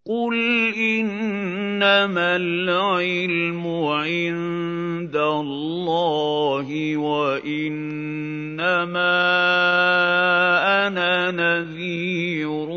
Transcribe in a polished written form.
قُلْ إِنَّمَا الْعِلْمُ عِندَ اللَّهِ وَإِنَّمَا أَنَا نَذِيرٌ